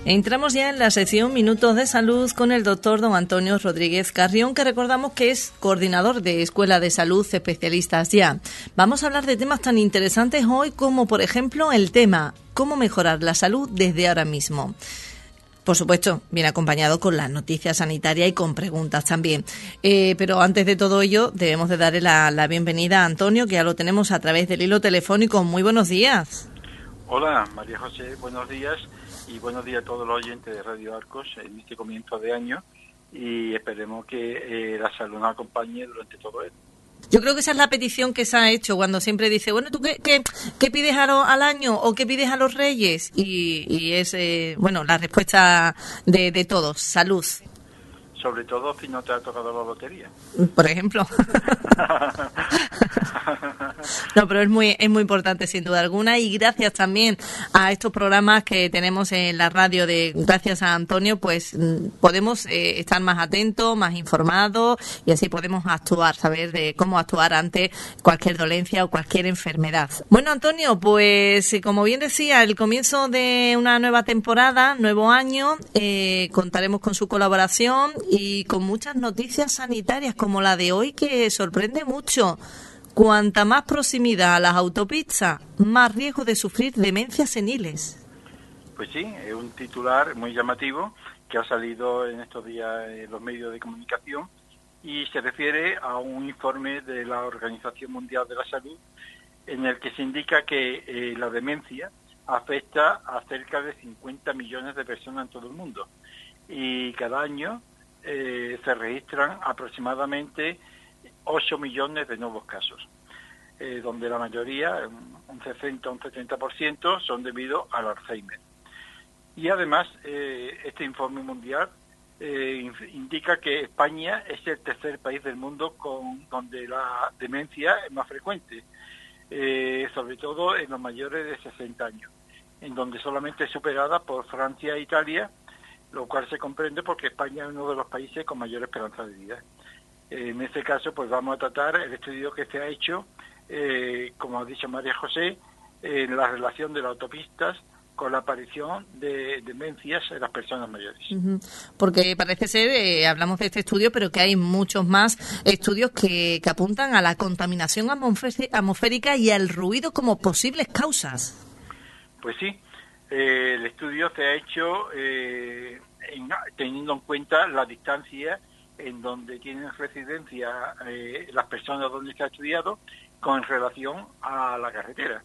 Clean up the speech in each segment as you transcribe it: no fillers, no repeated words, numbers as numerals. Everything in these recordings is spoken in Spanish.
Entramos ya en la sección Minutos de Salud con el doctor don Antonio Rodríguez Carrión, que recordamos que es coordinador de Escuela de Salud Especialistas Ya. Vamos a hablar de temas tan interesantes hoy como, por ejemplo, el tema ¿cómo mejorar la salud desde ahora mismo? Por supuesto, viene acompañado con las noticias sanitarias y con preguntas también. Pero antes de todo ello, debemos de darle la bienvenida a Antonio, que ya lo tenemos a través del hilo telefónico. Muy buenos días. Hola, María José, buenos días y buenos días a todos los oyentes de Radio Arcos en este comienzo de año y esperemos que la salud nos acompañe durante todo esto. Yo creo que esa es la petición que se ha hecho cuando siempre dice, bueno, ¿tú qué pides al año o qué pides a los reyes? Y es, la respuesta de todos, salud. Sobre todo si no te ha tocado la lotería. Por ejemplo. No, pero es muy importante sin duda alguna, y gracias también a estos programas que tenemos en la radio gracias a Antonio, pues podemos estar más atentos, más informados, y así podemos saber de cómo actuar ante cualquier dolencia o cualquier enfermedad. Bueno, Antonio, pues como bien decía, el comienzo de una nueva temporada, nuevo año, contaremos con su colaboración y con muchas noticias sanitarias como la de hoy, que sorprende mucho. Cuanta más proximidad a las autopistas, más riesgo de sufrir demencias seniles. Pues sí, es un titular muy llamativo que ha salido en estos días en los medios de comunicación y se refiere a un informe de la Organización Mundial de la Salud en el que se indica que la demencia afecta a cerca de 50 millones de personas en todo el mundo y cada año se registran aproximadamente 8 millones de nuevos casos, donde la mayoría, un 60 o un 70%, son debido al Alzheimer. Y además, este informe mundial indica que España es el tercer país del mundo donde la demencia es más frecuente, sobre todo en los mayores de 60 años, en donde solamente es superada por Francia e Italia, lo cual se comprende porque España es uno de los países con mayor esperanza de vida. En este caso, pues vamos a tratar el estudio que se ha hecho, como ha dicho María José, en la relación de las autopistas con la aparición de demencias en las personas mayores. Porque parece ser, hablamos de este estudio, pero que hay muchos más estudios que apuntan a la contaminación atmosférica y al ruido como posibles causas. Pues sí, el estudio se ha hecho teniendo en cuenta la distancia en donde tienen residencia las personas donde se ha estudiado con relación a la carretera.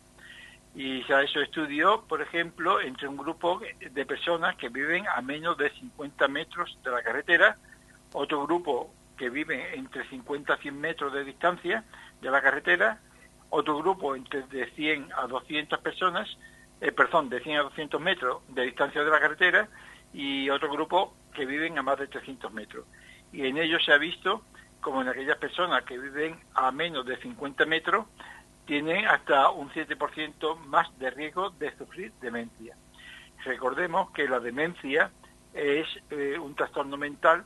Y se ha hecho estudio, por ejemplo, entre un grupo de personas que viven a menos de 50 metros de la carretera, otro grupo que vive entre 50 a 100 metros de distancia de la carretera, otro grupo entre de 100 a 200 personas, de 100 a 200 metros de distancia de la carretera, y otro grupo que viven a más de 300 metros. Y en ellos se ha visto como en aquellas personas que viven a menos de 50 metros tienen hasta un 7% más de riesgo de sufrir demencia. Recordemos que la demencia es un trastorno mental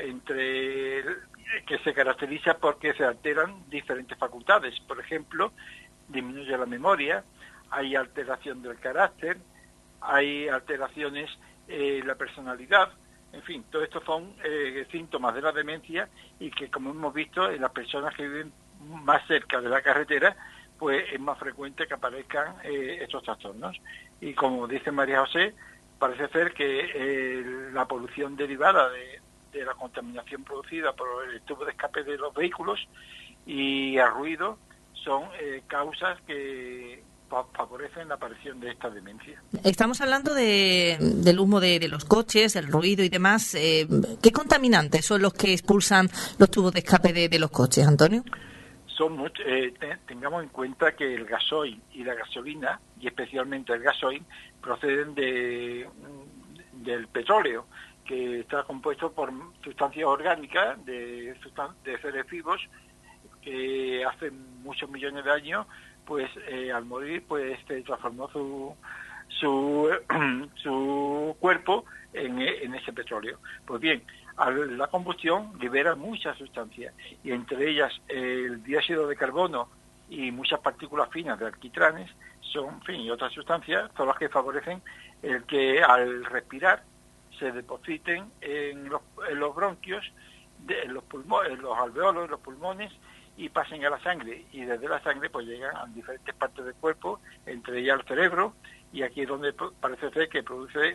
que se caracteriza porque se alteran diferentes facultades. Por ejemplo, disminuye la memoria, hay alteración del carácter, hay alteraciones en la personalidad. En fin, todo esto son síntomas de la demencia y que, como hemos visto, en las personas que viven más cerca de la carretera, pues es más frecuente que aparezcan estos trastornos. Y como dice María José, parece ser que la polución derivada de la contaminación producida por el tubo de escape de los vehículos y el ruido son causas que favorecen la aparición de esta demencia. Estamos hablando del humo de los coches, el ruido y demás. ¿Qué contaminantes son los que expulsan los tubos de escape de los coches, Antonio? Tengamos en cuenta que el gasoil y la gasolina, y especialmente el gasoil, proceden del petróleo, que está compuesto por sustancias orgánicas de seres vivos que hace muchos millones de años, pues al morir, pues se transformó su cuerpo en ese petróleo. Pues bien, la combustión libera muchas sustancias, y entre ellas el dióxido de carbono y muchas partículas finas de alquitranes y otras sustancias son las que favorecen el que al respirar se depositen en los bronquios, en los pulmones, en los alveolos, en los pulmones, y pasen a la sangre, y desde la sangre pues llegan a diferentes partes del cuerpo, entre ellas el cerebro, y aquí es donde parece ser que produce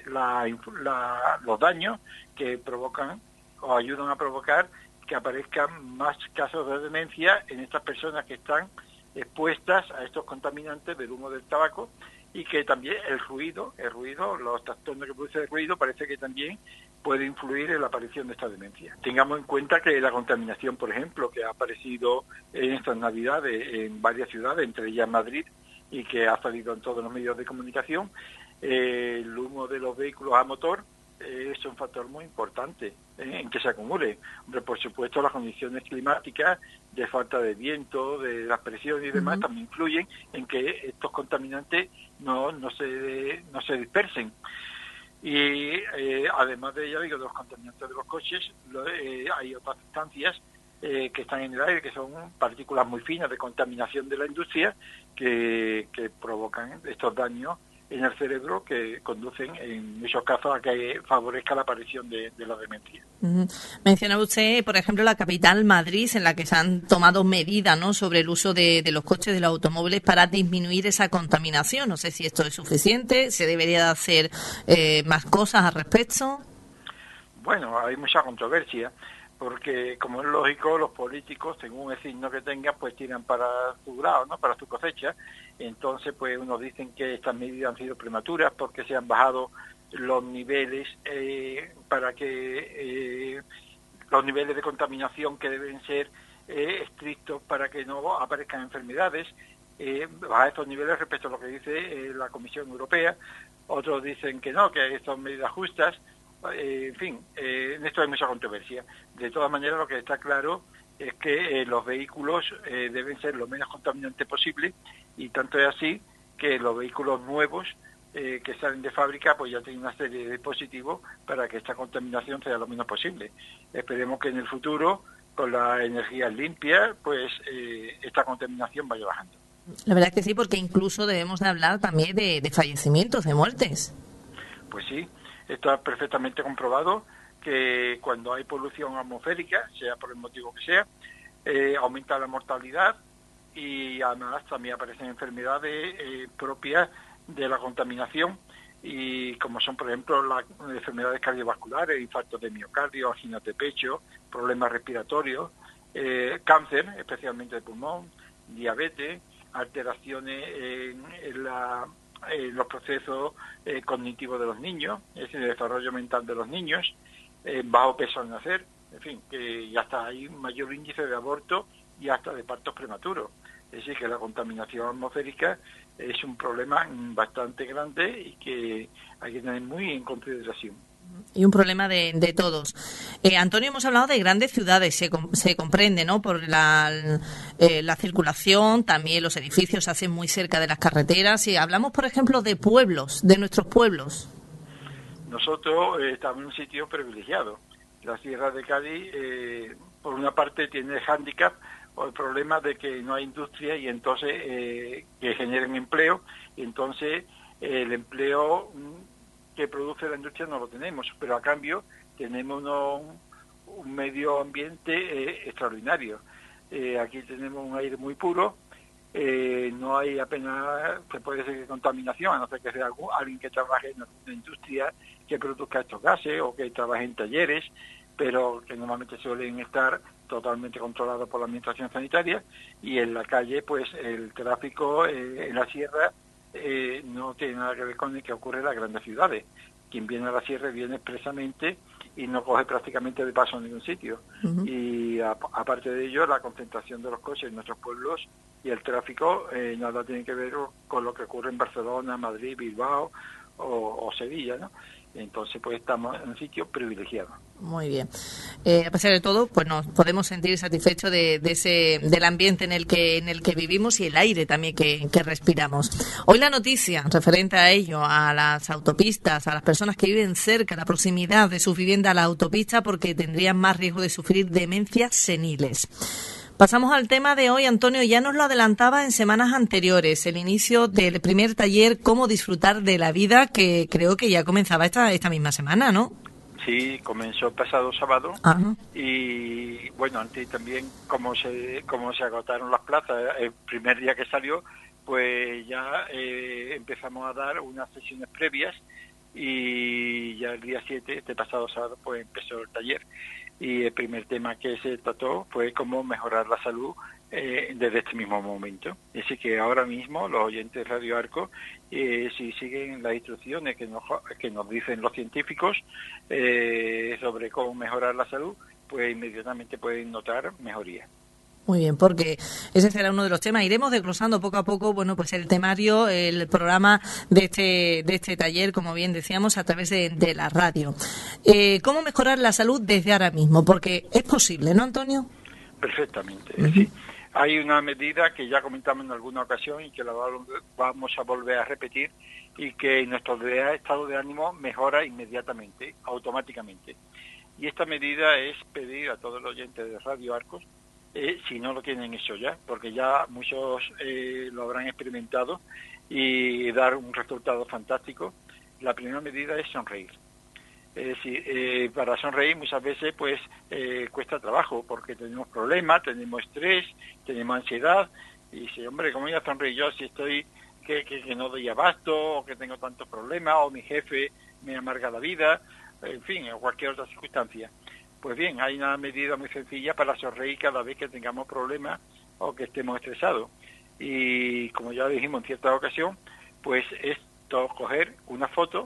los daños que provocan o ayudan a provocar que aparezcan más casos de demencia en estas personas que están expuestas a estos contaminantes del humo del tabaco, y que también el ruido, los trastornos que produce el ruido, parece que también puede influir en la aparición de esta demencia. Tengamos en cuenta que la contaminación, por ejemplo, que ha aparecido en estas Navidades en varias ciudades, entre ellas Madrid, y que ha salido en todos los medios de comunicación, el humo de los vehículos a motor es un factor muy importante en que se acumule. Hombre, por supuesto, las condiciones climáticas de falta de viento, de las presiones y demás, también influyen en que estos contaminantes no se dispersen. Y además de ello, digo, de los contaminantes de los coches, hay otras sustancias que están en el aire, que son partículas muy finas de contaminación de la industria, que provocan estos daños en el cerebro, que conducen en muchos casos a que favorezca la aparición de la demencia. Mencionaba usted, por ejemplo, la capital, Madrid, en la que se han tomado medidas, ¿no?, sobre el uso de los coches, de los automóviles, para disminuir esa contaminación. No sé si esto es suficiente, se debería de hacer más cosas al respecto. Bueno, hay mucha controversia, porque como es lógico, los políticos, según el signo que tengan, pues tiran para su grado, ¿no?, para su cosecha. Entonces, pues unos dicen que estas medidas han sido prematuras porque se han bajado los niveles para que los niveles de contaminación que deben ser estrictos para que no aparezcan enfermedades, bajar estos niveles respecto a lo que dice la Comisión Europea. Otros dicen que no, que son medidas justas. En fin, en esto hay mucha controversia. De todas maneras, lo que está claro es que los vehículos deben ser lo menos contaminantes posible, y tanto es así que los vehículos nuevos que salen de fábrica pues ya tienen una serie de dispositivos para que esta contaminación sea lo menos posible. Esperemos que en el futuro, con las energías limpias, pues esta contaminación vaya bajando. La verdad es que sí, porque incluso debemos de hablar también de fallecimientos, de muertes. Pues sí, está perfectamente comprobado que cuando hay polución atmosférica, sea por el motivo que sea, aumenta la mortalidad, y además también aparecen enfermedades propias de la contaminación, y como son, por ejemplo, las enfermedades cardiovasculares, infartos de miocardio, anginas de pecho, problemas respiratorios, cáncer, especialmente de pulmón, diabetes, alteraciones en los procesos cognitivos de los niños, es decir, el desarrollo mental de los niños, bajo peso al nacer, en fin, que ya hasta hay un mayor índice de aborto y hasta de partos prematuros. Es decir, que la contaminación atmosférica es un problema bastante grande y que hay que tener muy en consideración. Y un problema de todos. Antonio, hemos hablado de grandes ciudades, se comprende, ¿no?, por la circulación, también los edificios se hacen muy cerca de las carreteras. Y hablamos, por ejemplo, de pueblos, de nuestros pueblos. Nosotros estamos en un sitio privilegiado. La Sierra de Cádiz, por una parte, tiene el hándicap o el problema de que no hay industria, y entonces que generen empleo, y entonces el empleo que produce la industria no lo tenemos, pero a cambio tenemos un medio ambiente extraordinario. Aquí tenemos un aire muy puro, no hay apenas, se puede decir, contaminación, a no ser que sea alguien que trabaje en una industria que produzca estos gases o que trabaje en talleres, pero que normalmente suelen estar totalmente controlados por la administración sanitaria. Y en la calle, pues el tráfico en la sierra no tiene nada que ver con el que ocurre en las grandes ciudades. Quien viene a la sierra viene expresamente y no coge prácticamente de paso en ningún sitio. Uh-huh. Y aparte de ello, la concentración de los coches en nuestros pueblos y el tráfico nada tiene que ver con lo que ocurre en Barcelona, Madrid, Bilbao o Sevilla, ¿no? Entonces, pues estamos en un sitio privilegiado. Muy bien. A pesar de todo, pues nos podemos sentir satisfechos del ambiente en el que vivimos y el aire también que respiramos. Hoy la noticia referente a ello, a las autopistas, a las personas que viven cerca, a la proximidad de sus viviendas a la autopista, porque tendrían más riesgo de sufrir demencias seniles. Pasamos al tema de hoy, Antonio. Ya nos lo adelantaba en semanas anteriores, el inicio del primer taller Cómo disfrutar de la vida, que creo que ya comenzaba esta misma semana, ¿no? Sí, comenzó el pasado sábado. Ajá. Y bueno, antes también como se agotaron las plazas el primer día que salió, pues ya empezamos a dar unas sesiones previas y ya el día 7, este pasado sábado, pues empezó el taller. Y el primer tema que se trató fue cómo mejorar la salud desde este mismo momento. Así que ahora mismo los oyentes de Radio Arco, si siguen las instrucciones que nos dicen los científicos sobre cómo mejorar la salud, pues inmediatamente pueden notar mejoría. Muy bien, porque ese será uno de los temas. Iremos desglosando poco a poco, bueno, pues el temario, el programa de este taller, como bien decíamos, a través de la radio. ¿Cómo mejorar la salud desde ahora mismo? Porque es posible, ¿no, Antonio? Perfectamente, Uh-huh. sí. Hay una medida que ya comentamos en alguna ocasión y que la vamos a volver a repetir, y que nuestro estado de ánimo mejora inmediatamente, automáticamente. Y esta medida es pedir a todos los oyentes de Radio Arcos, si no lo tienen hecho ya, porque ya muchos lo habrán experimentado y dar un resultado fantástico. La primera medida es sonreír. Para sonreír muchas veces pues cuesta trabajo, porque tenemos problemas, tenemos estrés, tenemos ansiedad, y dice, hombre, ¿cómo voy a sonreír yo si estoy que no doy abasto, o que tengo tantos problemas, o mi jefe me amarga la vida, en fin, o cualquier otra circunstancia? Pues bien, hay una medida muy sencilla para sonreír cada vez que tengamos problemas o que estemos estresados. Y como ya dijimos en cierta ocasión, pues es coger una foto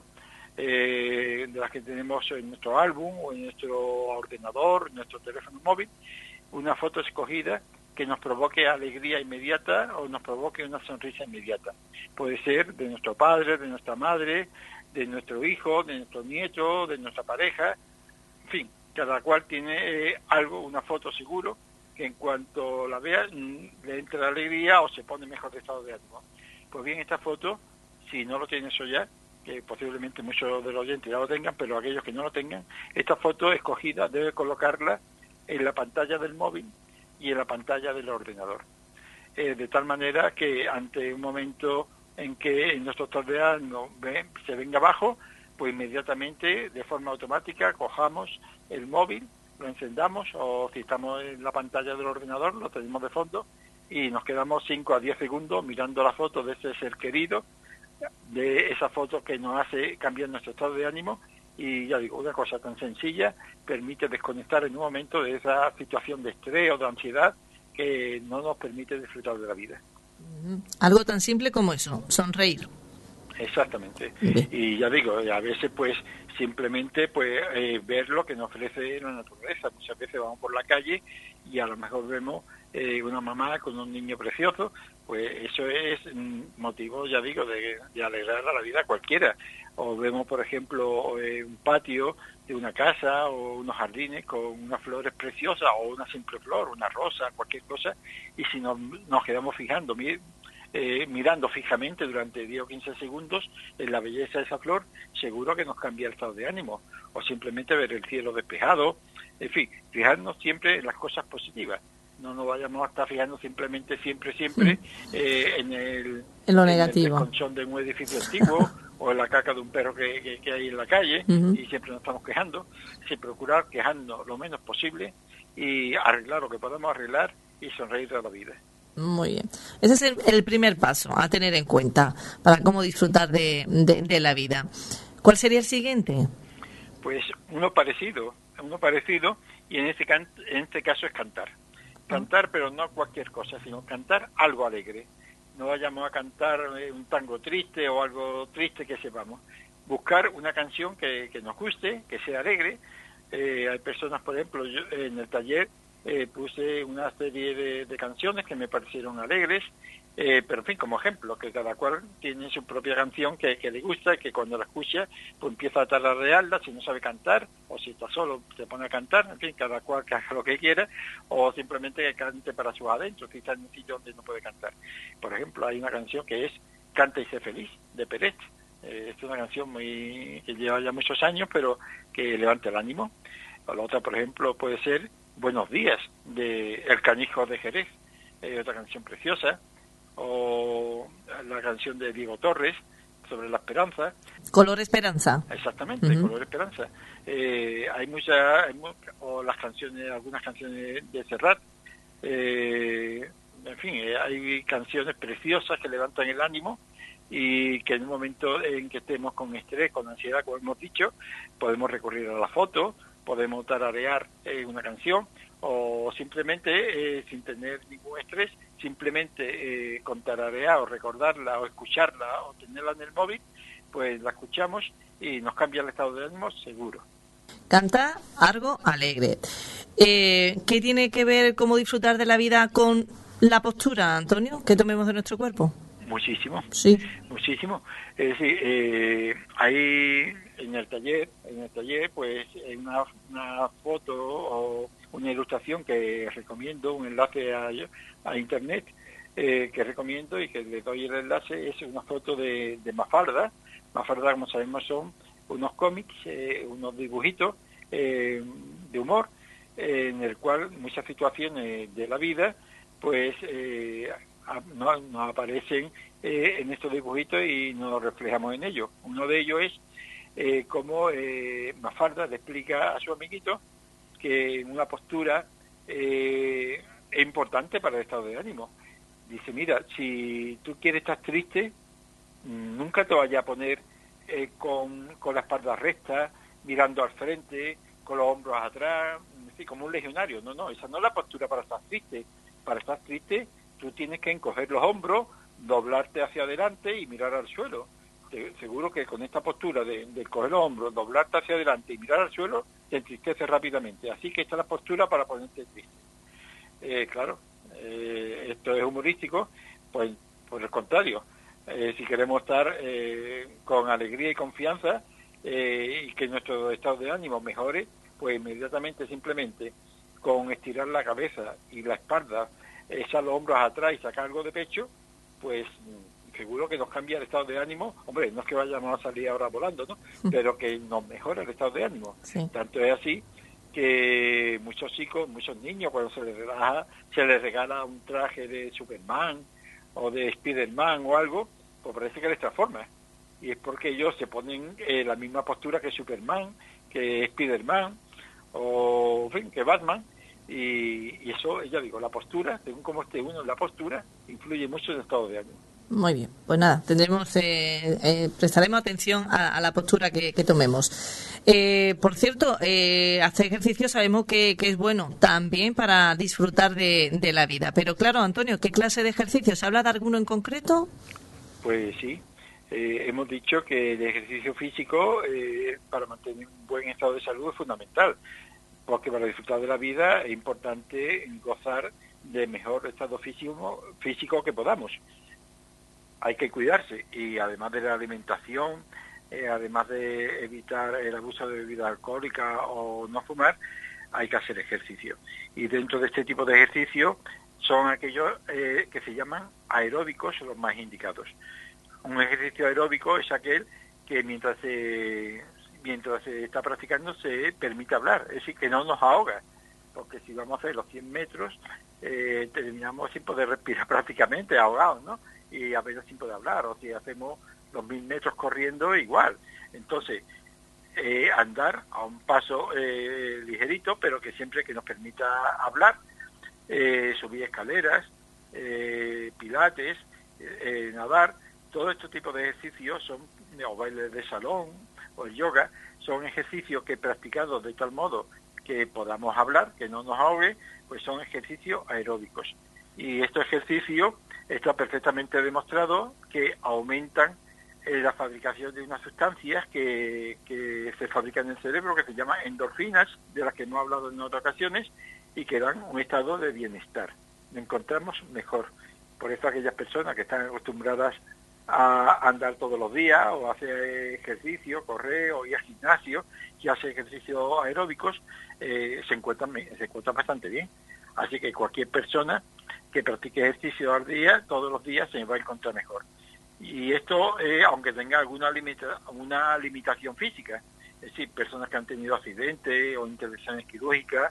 de las que tenemos en nuestro álbum o en nuestro ordenador, en nuestro teléfono móvil, una foto escogida que nos provoque alegría inmediata o nos provoque una sonrisa inmediata. Puede ser de nuestro padre, de nuestra madre, de nuestro hijo, de nuestro nieto, de nuestra pareja, en fin. Cada cual tiene algo, una foto seguro, que en cuanto la vea le entra la alegría o se pone mejor de estado de ánimo. Pues bien, esta foto, si no lo tienen eso ya, que posiblemente muchos de los oyentes ya lo tengan, pero aquellos que no lo tengan, esta foto escogida debe colocarla en la pantalla del móvil y en la pantalla del ordenador. De tal manera que ante un momento en que nuestro estado de ánimo se venga abajo, pues inmediatamente, de forma automática, cojamos el móvil, lo encendamos, o si estamos en la pantalla del ordenador, lo tenemos de fondo, y nos quedamos 5 a 10 segundos mirando la foto de ese ser querido, de esa foto que nos hace cambiar nuestro estado de ánimo, y ya digo, una cosa tan sencilla permite desconectar en un momento de esa situación de estrés o de ansiedad que no nos permite disfrutar de la vida. Algo tan simple como eso, sonreír. Exactamente. Y ya digo, a veces pues simplemente pues ver lo que nos ofrece la naturaleza. Muchas veces vamos por la calle y a lo mejor vemos una mamá con un niño precioso, pues eso es motivo, ya digo, de alegrar a la vida a cualquiera. O vemos, por ejemplo, un patio de una casa o unos jardines con unas flores preciosas o una simple flor, una rosa, cualquier cosa, y si nos quedamos mirando fijamente durante 10 o 15 segundos en la belleza de esa flor, seguro que nos cambia el estado de ánimo, o simplemente ver el cielo despejado, en fin, fijarnos siempre en las cosas positivas, no nos vayamos a estar fijando simplemente siempre en lo negativo, el desconchón de un edificio antiguo o en la caca de un perro que hay en la calle, y siempre nos estamos quejando, sin procurar quejarnos lo menos posible y arreglar lo que podemos arreglar y sonreír a la vida. Muy bien. Ese es el primer paso a tener en cuenta para cómo disfrutar de la vida. ¿Cuál sería el siguiente? Pues uno parecido, y en este caso es cantar. Cantar, pero no cualquier cosa, sino cantar algo alegre. No vayamos a cantar un tango triste o algo triste que sepamos. Buscar una canción que nos guste, que sea alegre. Hay personas, por ejemplo, yo en el taller puse una serie de canciones que me parecieron alegres, pero en fin, como ejemplo, que cada cual tiene su propia canción que le gusta, que cuando la escucha pues empieza a tararearla, si no sabe cantar, o si está solo se pone a cantar, en fin, cada cual que haga lo que quiera, o simplemente que cante para sus adentros, si está en un sitio donde no puede cantar. Por ejemplo, hay una canción que es Canta y sé feliz, de Peret. Es una canción que lleva ya muchos años, pero que levanta el ánimo. O la otra, por ejemplo, puede ser Buenos días, de El Canijo de Jerez, otra canción preciosa, o la canción de Diego Torres sobre la esperanza. Color Esperanza. Exactamente, Color Esperanza. Hay muchas, o las canciones, algunas canciones de Serrat. En fin, hay canciones preciosas que levantan el ánimo y que en un momento en que estemos con estrés, con ansiedad, como hemos dicho, podemos recurrir a la foto, podemos tararear una canción, o simplemente, sin tener ningún estrés, simplemente con tararear o recordarla o escucharla o tenerla en el móvil, pues la escuchamos y nos cambia el estado de ánimo seguro. Canta algo alegre. ¿Qué tiene que ver cómo disfrutar de la vida con la postura, Antonio, que tomemos de nuestro cuerpo? Muchísimo, sí, muchísimo. Es decir, hay en el taller, pues una foto o una ilustración que recomiendo, un enlace a internet que recomiendo y que le doy el enlace, es una foto de Mafalda. Mafalda, como sabemos, son unos cómics, unos dibujitos de humor, en el cual muchas situaciones de la vida pues nos aparecen en estos dibujitos y nos reflejamos en ellos. Uno de ellos es cómo Mafalda le explica a su amiguito que una postura es importante para el estado de ánimo. Dice, mira, si tú quieres estar triste, nunca te vayas a poner con la espalda recta, mirando al frente, con los hombros atrás, así como un legionario. No, esa no es la postura para estar triste. Para estar triste, tú tienes que encoger los hombros, doblarte hacia adelante y mirar al suelo. Seguro que con esta postura de encoger los hombros, doblarte hacia adelante y mirar al suelo, te entristeces rápidamente. Así que esta es la postura para ponerte triste. Claro, esto es humorístico, pues por el contrario. Si queremos estar con alegría y confianza y que nuestro estado de ánimo mejore, pues inmediatamente, simplemente, con estirar la cabeza y la espalda, echar los hombros atrás y sacar algo de pecho, pues seguro que nos cambia el estado de ánimo. Hombre, no es que vayamos a salir ahora volando, ¿no? Pero que nos mejora el estado de ánimo. Sí. Tanto es así que muchos chicos, muchos niños, cuando se les relaja, se les regala un traje de Superman o de Spiderman o algo, pues parece que les transforma. Y es porque ellos se ponen la misma postura que Superman, que Spiderman, o en fin, que Batman. Y eso, ya digo, la postura, según cómo esté uno en la postura, influye mucho en el estado de ánimo. Muy bien, pues nada, prestaremos atención a la postura que tomemos. Por cierto, hacer ejercicio sabemos que es bueno también para disfrutar de la vida. Pero claro, Antonio, ¿qué clase de ejercicio? ¿Se habla de alguno en concreto? Pues sí, hemos dicho que el ejercicio físico para mantener un buen estado de salud es fundamental, porque para disfrutar de la vida es importante gozar de mejor estado físico que podamos. Hay que cuidarse y además de la alimentación, además de evitar el abuso de bebidas alcohólicas o no fumar, hay que hacer ejercicio. Y dentro de este tipo de ejercicio son aquellos que se llaman aeróbicos, los más indicados. Un ejercicio aeróbico es aquel que mientras se está practicando se permite hablar, es decir, que no nos ahoga, porque si vamos a hacer los 100 metros terminamos sin poder respirar prácticamente, ahogados, ¿no? Y apenas sin poder hablar, o si hacemos los 1000 metros corriendo, igual. Entonces, andar a un paso ligerito, pero que siempre que nos permita hablar, subir escaleras, pilates, nadar, todo este tipo de ejercicios son, o bailes de salón, o el yoga, son ejercicios que practicados de tal modo que podamos hablar, que no nos ahogue, pues son ejercicios aeróbicos. Y estos ejercicios está perfectamente demostrado que aumentan la fabricación de unas sustancias que se fabrican en el cerebro, que se llaman endorfinas, de las que hemos hablado en otras ocasiones, y que dan un estado de bienestar. Nos encontramos mejor. Por eso aquellas personas que están acostumbradas a andar todos los días, o hacer ejercicio, correr, o ir al gimnasio, y hacer ejercicios aeróbicos, se encuentran bastante bien. Así que cualquier persona que practique ejercicio al día, todos los días, se va a encontrar mejor. Y esto, aunque tenga alguna limitación física, es decir, personas que han tenido accidentes o intervenciones quirúrgicas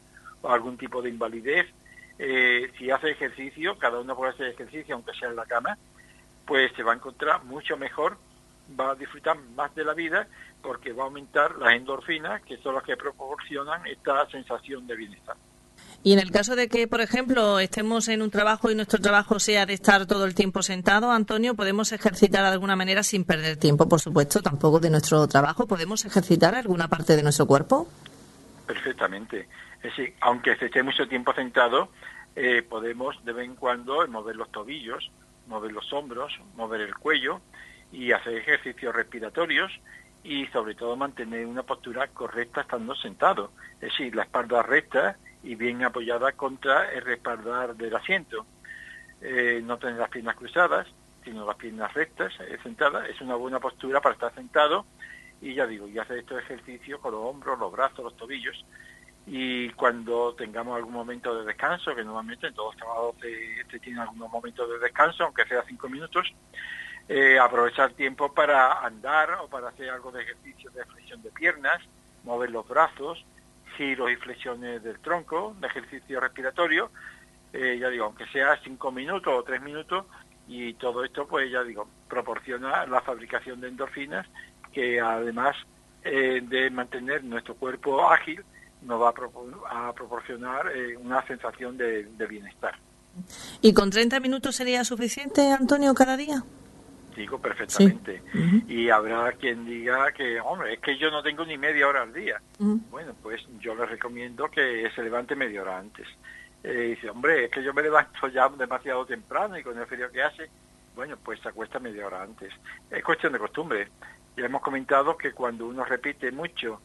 o algún tipo de invalidez. Si hace ejercicio, cada uno puede hacer ejercicio, aunque sea en la cama, pues se va a encontrar mucho mejor, va a disfrutar más de la vida, porque va a aumentar las endorfinas, que son las que proporcionan esta sensación de bienestar. Y en el caso de que, por ejemplo, estemos en un trabajo y nuestro trabajo sea de estar todo el tiempo sentado, Antonio, ¿podemos ejercitar de alguna manera sin perder tiempo, por supuesto, tampoco de nuestro trabajo? ¿Podemos ejercitar alguna parte de nuestro cuerpo? Perfectamente. Es decir, aunque se esté mucho tiempo sentado, podemos de vez en cuando mover los tobillos, mover los hombros, mover el cuello y hacer ejercicios respiratorios y sobre todo mantener una postura correcta estando sentado. Es decir, la espalda recta y bien apoyada contra el respaldar del asiento. No tener las piernas cruzadas, sino las piernas rectas, sentadas. Es una buena postura para estar sentado y ya digo, y hacer estos ejercicios con los hombros, los brazos, los tobillos. Y cuando tengamos algún momento de descanso, que normalmente en todos los trabajos se tienen algunos momentos de descanso, aunque sea 5 minutos, aprovechar tiempo para andar o para hacer algo de ejercicio de flexión de piernas, mover los brazos, giros y flexiones del tronco, de ejercicio respiratorio, ya digo, aunque sea 5 minutos o 3 minutos, y todo esto, pues ya digo, proporciona la fabricación de endorfinas, que además de mantener nuestro cuerpo ágil, nos va a proporcionar una sensación de bienestar. ¿Y con 30 minutos sería suficiente, Antonio, cada día? Digo, perfectamente. Sí. Uh-huh. Y habrá quien diga que, hombre, es que yo no tengo ni media hora al día. Uh-huh. Bueno, pues yo les recomiendo que se levante media hora antes. Dice, hombre, es que yo me levanto ya demasiado temprano y con el frío que hace, bueno, pues se acuesta media hora antes. Es cuestión de costumbre. Ya hemos comentado que cuando uno repite mucho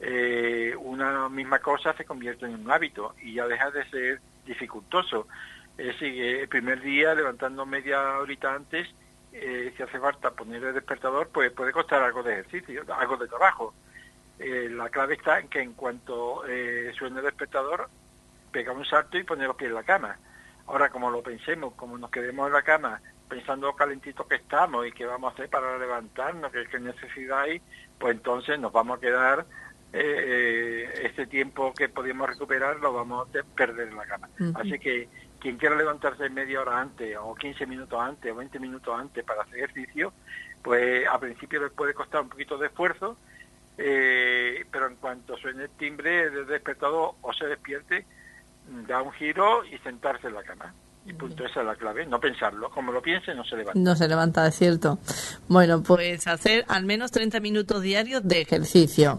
una misma cosa se convierte en un hábito y ya deja de ser dificultoso. Es decir, el primer día levantando media horita antes, si hace falta poner el despertador, pues puede costar algo de ejercicio, algo de trabajo. La clave está en que en cuanto suene el despertador, pega un salto y poner los pies en la cama. Ahora, como lo pensemos, como nos quedemos en la cama pensando calentitos que estamos y qué vamos a hacer para levantarnos, qué necesidad hay, pues entonces nos vamos a quedar, este tiempo que podíamos recuperar lo vamos a perder en la cama. Uh-huh. Así que quien quiera levantarse media hora antes, o 15 minutos antes, o 20 minutos antes para hacer ejercicio, pues a principio les puede costar un poquito de esfuerzo, pero en cuanto suene el timbre del despertador o se despierte, da un giro y sentarse en la cama. Y punto, esa es la clave, no pensarlo. Como lo piense, no se levanta. No se levanta, es cierto. Bueno, pues hacer al menos 30 minutos diarios de ejercicio.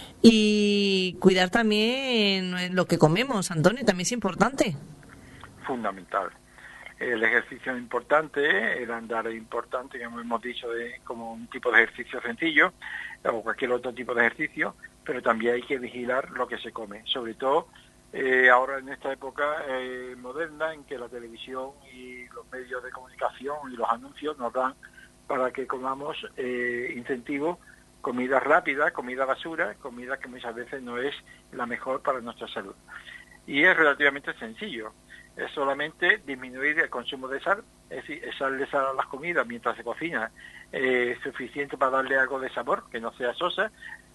Y cuidar también lo que comemos, Antonio, también es importante. Fundamental. El ejercicio es importante, el andar es importante, como hemos dicho, como un tipo de ejercicio sencillo, o cualquier otro tipo de ejercicio, pero también hay que vigilar lo que se come, sobre todo ahora en esta época moderna en que la televisión y los medios de comunicación y los anuncios nos dan para que comamos incentivos, comida rápida, comida basura, comida que muchas veces no es la mejor para nuestra salud. Y es relativamente sencillo, es solamente disminuir el consumo de sal, es decir, echarle sal a las comidas mientras se cocina, suficiente para darle algo de sabor, que no sea sosa,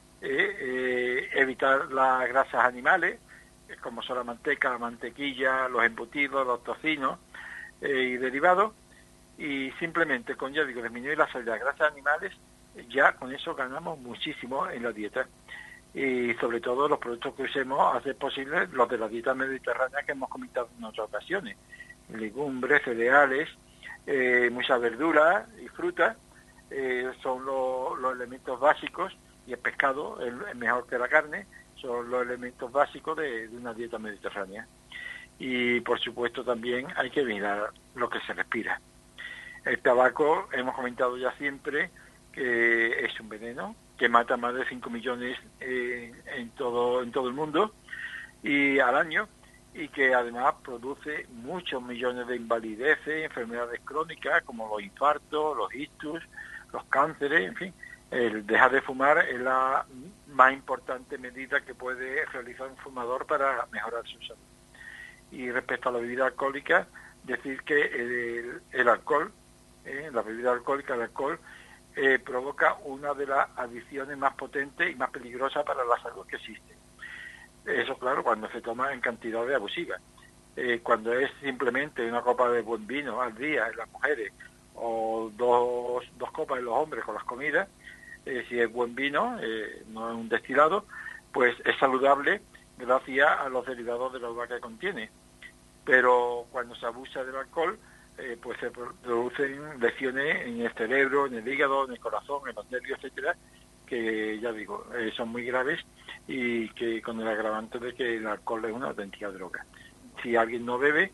evitar las grasas animales, como son la manteca, la mantequilla, los embutidos, los tocinos y derivados, y simplemente con, ya digo, disminuir la sal de las grasas animales, ya con eso ganamos muchísimo en la dieta. Y sobre todo los productos que usemos, hacer posible los de la dieta mediterránea que hemos comentado en otras ocasiones. Legumbres, cereales, muchas verduras y frutas son los elementos básicos, y el pescado es mejor que la carne, son los elementos básicos de una dieta mediterránea. Y por supuesto también hay que mirar lo que se respira. El tabaco, hemos comentado ya siempre, que es un veneno, que mata más de 5 millones en todo el mundo y al año, y que además produce muchos millones de invalideces, enfermedades crónicas como los infartos, los ictus, los cánceres, en fin. El dejar de fumar es la más importante medida que puede realizar un fumador para mejorar su salud. Y respecto a la bebida alcohólica, decir que el alcohol, la bebida alcohólica, el alcohol, provoca una de las adicciones más potentes y más peligrosas para la salud que existe. Eso, claro, cuando se toma en cantidades abusivas. Cuando es simplemente una copa de buen vino al día en las mujeres o dos copas en los hombres con las comidas, si es buen vino, no es un destilado, pues es saludable gracias a los derivados de la uva que contiene. Pero cuando se abusa del alcohol, pues se producen lesiones en el cerebro, en el hígado, en el corazón, en los nervios, etcétera, que ya digo, son muy graves y que con el agravante de que el alcohol es una auténtica droga. Si alguien no bebe,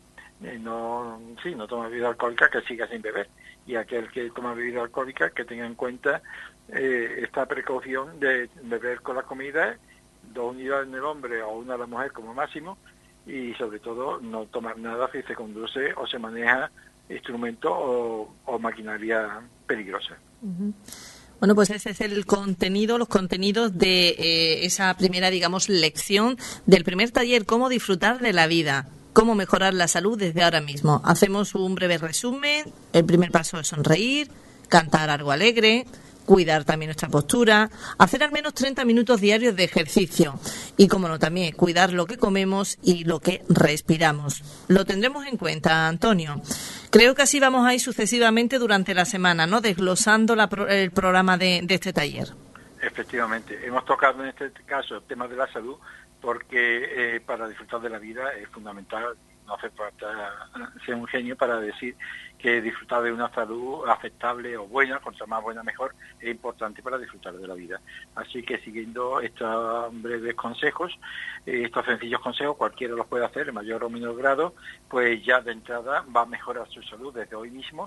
no toma bebida alcohólica, que siga sin beber. Y aquel que toma bebida alcohólica, que tenga en cuenta esta precaución de beber con la comida 2 unidades en el hombre o una en la mujer como máximo, y sobre todo no tomar nada si se conduce o se maneja instrumentos o maquinaria peligrosa. Uh-huh. Bueno, pues ese es el contenido, los contenidos de esa primera, digamos, lección del primer taller, cómo disfrutar de la vida, cómo mejorar la salud desde ahora mismo. Hacemos un breve resumen. El primer paso es sonreír, cantar algo alegre, cuidar también nuestra postura, hacer al menos 30 minutos diarios de ejercicio y, como no, también cuidar lo que comemos y lo que respiramos. Lo tendremos en cuenta, Antonio. Creo que así vamos a ir sucesivamente durante la semana, ¿no?, desglosando el programa de este taller. Efectivamente, hemos tocado en este caso el tema de la salud porque para disfrutar de la vida es fundamental. No hace falta ser un genio para decir que disfrutar de una salud aceptable o buena, contra más buena mejor, es importante para disfrutar de la vida. Así que siguiendo estos breves consejos, estos sencillos consejos, cualquiera los puede hacer en mayor o menor grado, pues ya de entrada va a mejorar su salud desde hoy mismo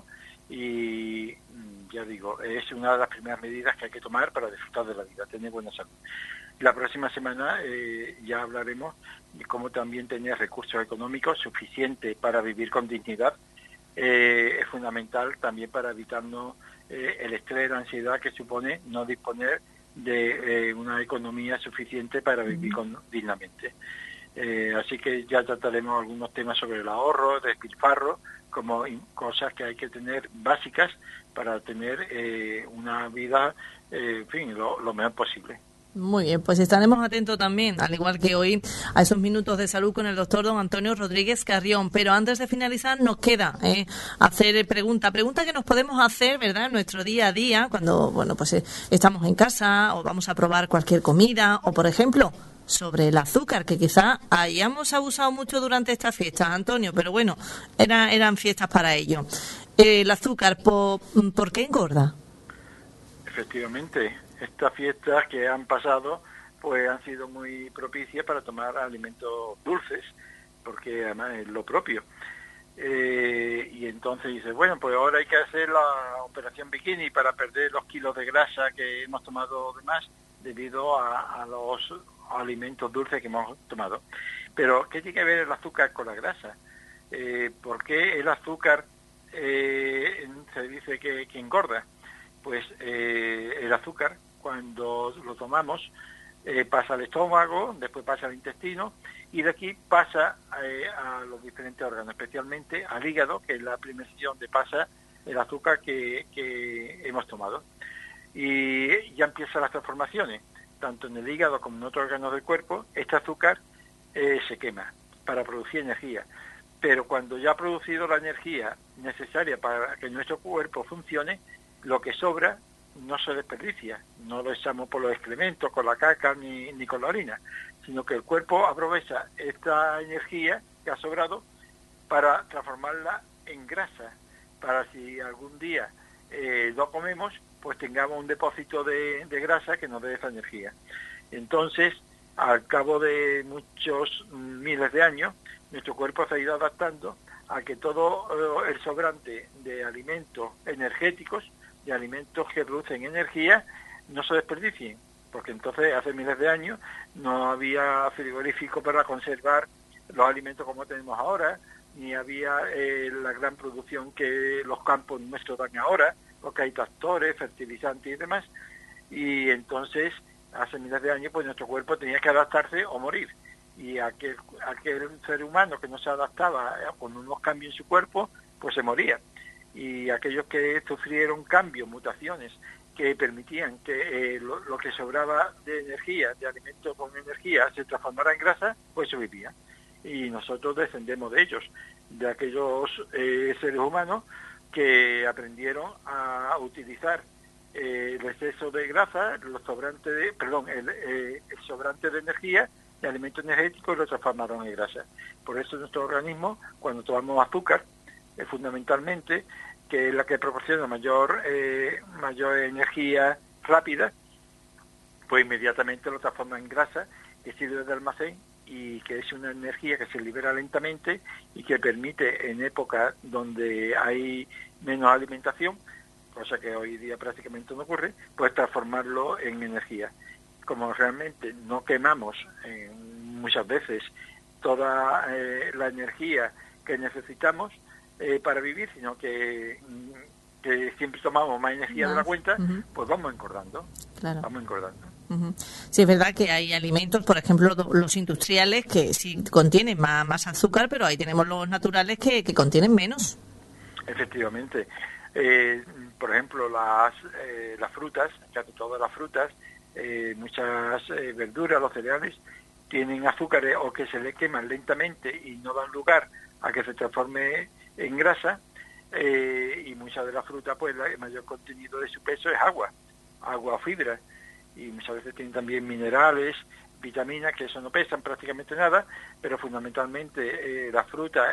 y ya digo, es una de las primeras medidas que hay que tomar para disfrutar de la vida, tener buena salud. La próxima semana ya hablaremos de cómo también tener recursos económicos suficientes para vivir con dignidad. Es fundamental también para evitarnos el estrés, la ansiedad que supone no disponer de una economía suficiente para vivir dignamente. Así que ya trataremos algunos temas sobre el ahorro, despilfarro, como cosas que hay que tener básicas para tener una vida, en fin, lo mejor posible. Muy bien, pues estaremos atentos también, al igual que hoy, a esos minutos de salud con el doctor don Antonio Rodríguez Carrión. Pero antes de finalizar nos queda hacer pregunta que nos podemos hacer, ¿verdad?, en nuestro día a día, cuando, bueno, pues estamos en casa o vamos a probar cualquier comida, o por ejemplo, sobre el azúcar, que quizá hayamos abusado mucho durante estas fiestas, Antonio, pero bueno, eran fiestas para ello. El azúcar, ¿por qué engorda? Efectivamente, estas fiestas que han pasado pues han sido muy propicias para tomar alimentos dulces, porque además es lo propio. Y entonces dice, bueno, pues ahora hay que hacer la operación bikini para perder los kilos de grasa que hemos tomado de más debido a los alimentos dulces que hemos tomado. Pero, ¿qué tiene que ver el azúcar con la grasa? ¿Por qué el azúcar se dice que engorda? Pues el azúcar, cuando lo tomamos, pasa al estómago, después pasa al intestino y de aquí pasa a los diferentes órganos, especialmente al hígado, que es la primera sitio donde pasa el azúcar que hemos tomado. Y ya empiezan las transformaciones, tanto en el hígado como en otros órganos del cuerpo. Este azúcar se quema para producir energía. Pero cuando ya ha producido la energía necesaria para que nuestro cuerpo funcione, lo que sobra no se desperdicia, no lo echamos por los excrementos, con la caca ni con la orina, sino que el cuerpo aprovecha esta energía que ha sobrado para transformarla en grasa, para si algún día lo comemos, pues tengamos un depósito de grasa que nos dé esa energía. Entonces, al cabo de muchos miles de años, nuestro cuerpo se ha ido adaptando a que todo el sobrante de alimentos energéticos, de alimentos que producen energía, no se desperdicien, porque entonces hace miles de años no había frigorífico para conservar los alimentos como tenemos ahora, ni había la gran producción que los campos nuestros dan ahora, porque hay tractores, fertilizantes y demás, y entonces hace miles de años pues nuestro cuerpo tenía que adaptarse o morir, y aquel ser humano que no se adaptaba con unos cambios en su cuerpo, pues se moría. Y aquellos que sufrieron cambios, mutaciones, que permitían que lo que sobraba de energía, de alimentos con energía, se transformara en grasa, pues sobrevivía. Y nosotros descendemos de ellos, de aquellos seres humanos que aprendieron a utilizar el exceso de grasa, el sobrante de energía, de alimento energético, y lo transformaron en grasa. Por eso nuestro organismo, cuando tomamos azúcar, fundamentalmente, que es la que proporciona mayor energía rápida, pues inmediatamente lo transforma en grasa, que sirve de almacén y que es una energía que se libera lentamente y que permite, en épocas donde hay menos alimentación, cosa que hoy día prácticamente no ocurre, pues transformarlo en energía. Como realmente no quemamos muchas veces toda la energía que necesitamos para vivir, sino que siempre tomamos más energía de la cuenta, pues vamos engordando. Claro. Vamos engordando. Sí, es verdad que hay alimentos, por ejemplo, los industriales, que sí contienen más azúcar, pero ahí tenemos los naturales que contienen menos. Efectivamente. Por ejemplo, las frutas, casi todas las frutas, muchas verduras, los cereales, tienen azúcares o que se le queman lentamente y no dan lugar a que se transforme en grasa, y muchas de las frutas, pues el mayor contenido de su peso es agua o fibra, y muchas veces tienen también minerales, vitaminas, que eso no pesan prácticamente nada, pero fundamentalmente las frutas,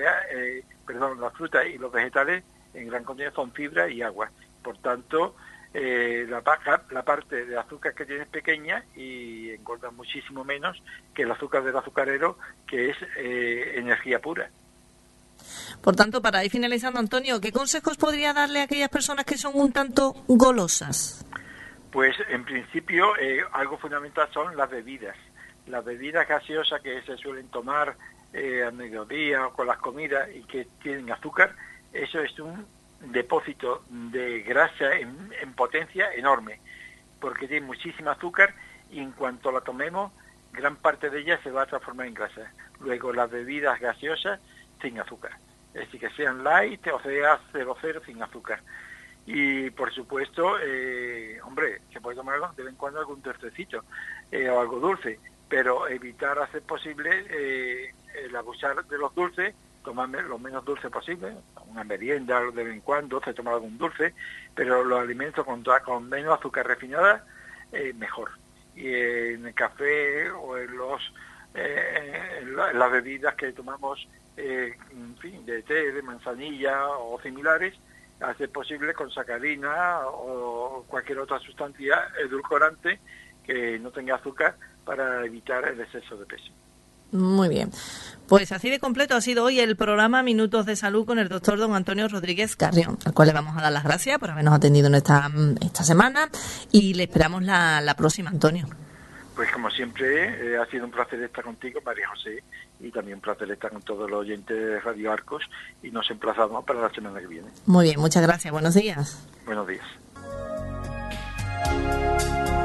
las frutas y los vegetales en gran contenido son fibra y agua. Por tanto, la parte de azúcar que tiene es pequeña y engorda muchísimo menos que el azúcar del azucarero, que es energía pura. Por tanto, para ir finalizando, Antonio, ¿qué consejos podría darle a aquellas personas que son un tanto golosas? Pues en principio algo fundamental son las bebidas. Las bebidas gaseosas que se suelen tomar al mediodía o con las comidas y que tienen azúcar, eso es un depósito de grasa en potencia enorme, porque tiene muchísima azúcar y en cuanto la tomemos, gran parte de ella se va a transformar en grasa. Luego las bebidas gaseosas sin azúcar, es decir, que sean light o sea 0,0 sin azúcar. Y por supuesto, se puede tomar de vez en cuando algún dulcecito o algo dulce, pero evitar hacer posible el abusar de los dulces, tomar lo menos dulce posible, una merienda de vez en cuando, se toma algún dulce, pero los alimentos con menos azúcar refinada, mejor. Y en el café o en las bebidas que tomamos, de té, de manzanilla o similares, hacer posible con sacarina o cualquier otra sustancia edulcorante que no tenga azúcar para evitar el exceso de peso. Muy bien. Pues así de completo ha sido hoy el programa Minutos de Salud con el doctor don Antonio Rodríguez Carrión, al cual le vamos a dar las gracias por habernos atendido en esta semana y le esperamos la próxima, Antonio. Pues como siempre, ha sido un placer estar contigo, María José, y también un placer estar con todos los oyentes de Radio Arcos, y nos emplazamos para la semana que viene. Muy bien, muchas gracias. Buenos días. Buenos días.